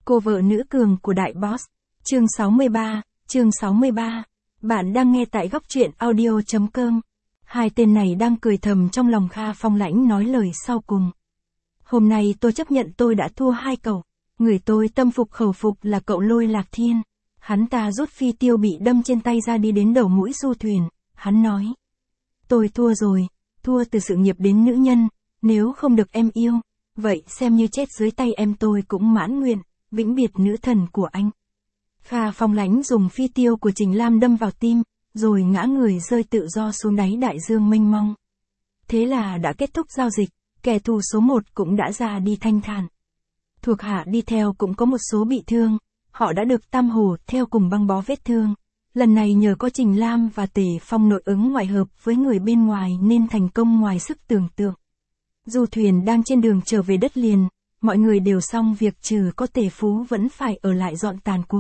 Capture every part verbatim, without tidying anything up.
Cô vợ nữ cường của đại boss. Chương sáu mươi ba, chương sáu mươi ba. Bạn đang nghe tại góc truyện audio chấm com. Hai tên này đang cười thầm trong lòng. Kha Phong Lãnh nói lời sau cùng. Hôm nay tôi chấp nhận tôi đã thua hai cậu. Người tôi tâm phục khẩu phục là cậu Lôi Lạc Thiên. Hắn ta rút phi tiêu bị đâm trên tay ra đi đến đầu mũi du thuyền. Hắn nói. Tôi thua rồi, thua từ sự nghiệp đến nữ nhân. Nếu không được em yêu, vậy xem như chết dưới tay em tôi cũng mãn nguyện, vĩnh biệt nữ thần của anh. Kha Phong Lãnh dùng phi tiêu của Trình Lam đâm vào tim, rồi ngã người rơi tự do xuống đáy đại dương mênh mông. Thế là đã kết thúc giao dịch, kẻ thù số một cũng đã ra đi thanh thản. Thuộc hạ đi theo cũng có một số bị thương, họ đã được Tam Hổ theo cùng băng bó vết thương. Lần này nhờ có Trình Lam và Tề Phong nội ứng ngoại hợp với người bên ngoài nên thành công ngoài sức tưởng tượng. Du thuyền đang trên đường trở về đất liền, mọi người đều xong việc trừ có Tề Phú vẫn phải ở lại dọn tàn cuộc.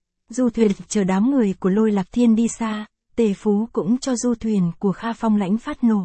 Du thuyền chờ đám người của Lôi Lạc Thiên đi xa, Tề Phú cũng cho du thuyền của Kha Phong Lãnh phát nổ.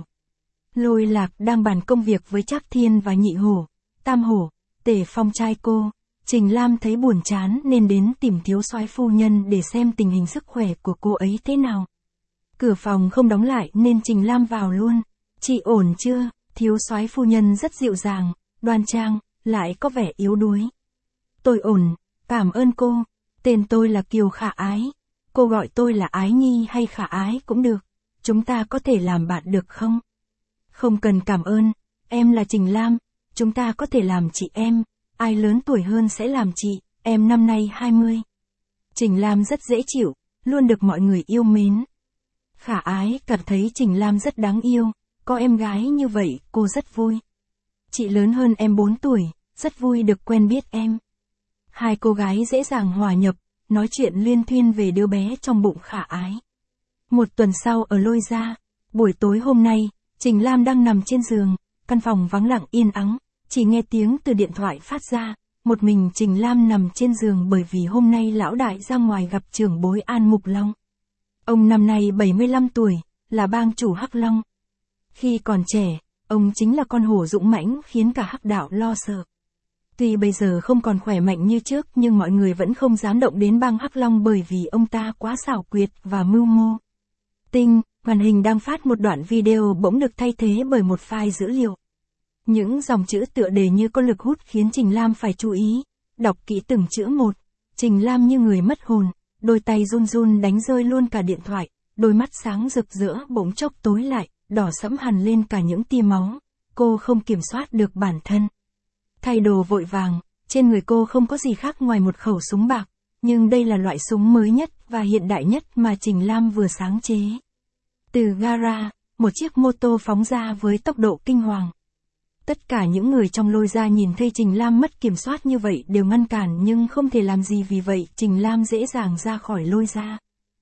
Lôi Lạc đang bàn công việc với Trác Thiên và Nhị Hổ, Tam Hổ, Tề Phong trai cô. Trình Lam thấy buồn chán nên đến tìm thiếu soái phu nhân để xem tình hình sức khỏe của cô ấy thế nào. Cửa phòng không đóng lại nên Trình Lam vào luôn. Chị ổn chưa? Thiếu soái phu nhân rất dịu dàng, đoan trang, lại có vẻ yếu đuối. Tôi ổn, cảm ơn cô. Tên tôi là Kiều Khả Ái. Cô gọi tôi là Ái Nhi hay Khả Ái cũng được. Chúng ta có thể làm bạn được không? Không cần cảm ơn, em là Trình Lam. Chúng ta có thể làm chị em. Ai lớn tuổi hơn sẽ làm chị, em năm nay hai mươi. Trình Lam rất dễ chịu, luôn được mọi người yêu mến. Khả Ái cảm thấy Trình Lam rất đáng yêu, có em gái như vậy cô rất vui. Chị lớn hơn em bốn tuổi, rất vui được quen biết em. Hai cô gái dễ dàng hòa nhập, nói chuyện liên thuyên về đứa bé trong bụng Khả Ái. Một tuần sau ở Lôi Gia, buổi tối hôm nay, Trình Lam đang nằm trên giường, căn phòng vắng lặng yên ắng. Chỉ nghe tiếng từ điện thoại phát ra, một mình Trình Lam nằm trên giường bởi vì hôm nay lão đại ra ngoài gặp trưởng bối An Mục Long. Ông năm nay bảy mươi lăm tuổi, là bang chủ Hắc Long. Khi còn trẻ, ông chính là con hổ dũng mãnh khiến cả Hắc đạo lo sợ. Tuy bây giờ không còn khỏe mạnh như trước nhưng mọi người vẫn không dám động đến bang Hắc Long bởi vì ông ta quá xảo quyệt và mưu mô. Tinh, màn hình đang phát một đoạn video bỗng được thay thế bởi một file dữ liệu. Những dòng chữ tựa đề như có lực hút khiến Trình Lam phải chú ý, đọc kỹ từng chữ một. Trình Lam như người mất hồn, đôi tay run run đánh rơi luôn cả điện thoại, đôi mắt sáng rực rỡ bỗng chốc tối lại, đỏ sẫm hằn lên cả những tia máu. Cô không kiểm soát được bản thân. Thay đồ vội vàng, trên người cô không có gì khác ngoài một khẩu súng bạc, nhưng đây là loại súng mới nhất và hiện đại nhất mà Trình Lam vừa sáng chế. Từ gara, một chiếc mô tô phóng ra với tốc độ kinh hoàng. Tất cả những người trong Lôi Gia nhìn thấy Trình Lam mất kiểm soát như vậy đều ngăn cản nhưng không thể làm gì vì vậy Trình Lam dễ dàng ra khỏi Lôi Gia.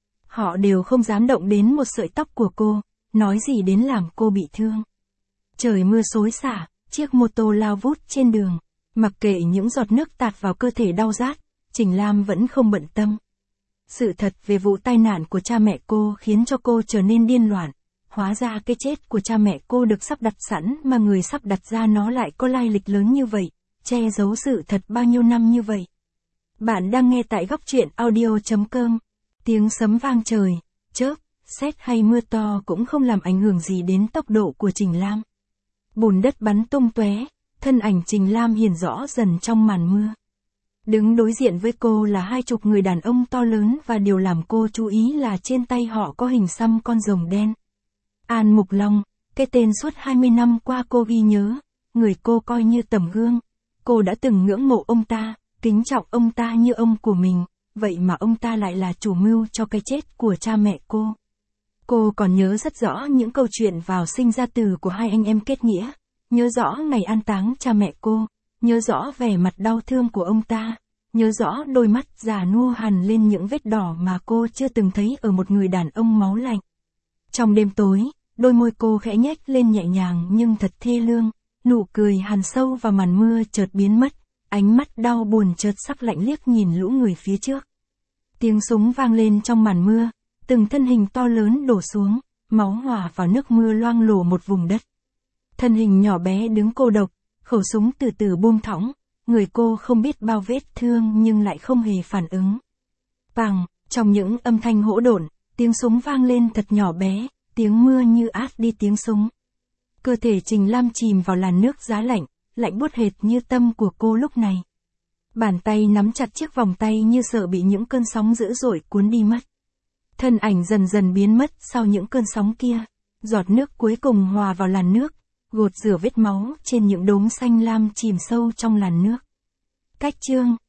Họ đều không dám động đến một sợi tóc của cô, nói gì đến làm cô bị thương. Trời mưa xối xả, chiếc mô tô lao vút trên đường, mặc kệ những giọt nước tạt vào cơ thể đau rát, Trình Lam vẫn không bận tâm. Sự thật về vụ tai nạn của cha mẹ cô khiến cho cô trở nên điên loạn. Hóa ra cái chết của cha mẹ cô được sắp đặt sẵn mà người sắp đặt ra nó lại có lai lịch lớn như vậy, che giấu sự thật bao nhiêu năm như vậy. Bạn đang nghe tại góc truyện audio chấm com. Tiếng sấm vang trời, chớp, sét hay mưa to cũng không làm ảnh hưởng gì đến tốc độ của Trình Lam. Bùn đất bắn tung tóe, thân ảnh Trình Lam hiện rõ dần trong màn mưa. Đứng đối diện với cô là hai chục người đàn ông to lớn và điều làm cô chú ý là trên tay họ có hình xăm con rồng đen. An Mục Long, cái tên suốt hai mươi năm qua cô ghi nhớ, người cô coi như tấm gương. Cô đã từng ngưỡng mộ ông ta, kính trọng ông ta như ông của mình, vậy mà ông ta lại là chủ mưu cho cái chết của cha mẹ cô. Cô còn nhớ rất rõ những câu chuyện vào sinh ra tử của hai anh em kết nghĩa, nhớ rõ ngày an táng cha mẹ cô, nhớ rõ vẻ mặt đau thương của ông ta, nhớ rõ đôi mắt già nua hằn lên những vết đỏ mà cô chưa từng thấy ở một người đàn ông máu lạnh. Trong đêm tối, đôi môi cô khẽ nhếch lên nhẹ nhàng nhưng thật thê lương, nụ cười hằn sâu vào màn mưa chợt biến mất, ánh mắt đau buồn chợt sắc lạnh liếc nhìn lũ người phía trước. Tiếng súng vang lên trong màn mưa, từng thân hình to lớn đổ xuống, máu hòa vào nước mưa loang lổ một vùng đất. Thân hình nhỏ bé đứng cô độc, khẩu súng từ từ buông thõng, Người cô không biết bao vết thương nhưng lại không hề phản ứng. Pằng, trong những âm thanh hỗn độn, tiếng súng vang lên thật nhỏ bé, tiếng mưa như át đi tiếng súng. Cơ thể Trình Lam chìm vào làn nước giá lạnh, lạnh buốt hệt như tâm của cô lúc này. Bàn tay nắm chặt chiếc vòng tay như sợ bị những cơn sóng dữ dội cuốn đi mất. Thân ảnh dần dần biến mất sau những cơn sóng kia. Giọt nước cuối cùng hòa vào làn nước, gột rửa vết máu trên những đốm xanh lam chìm sâu trong làn nước. Cách chương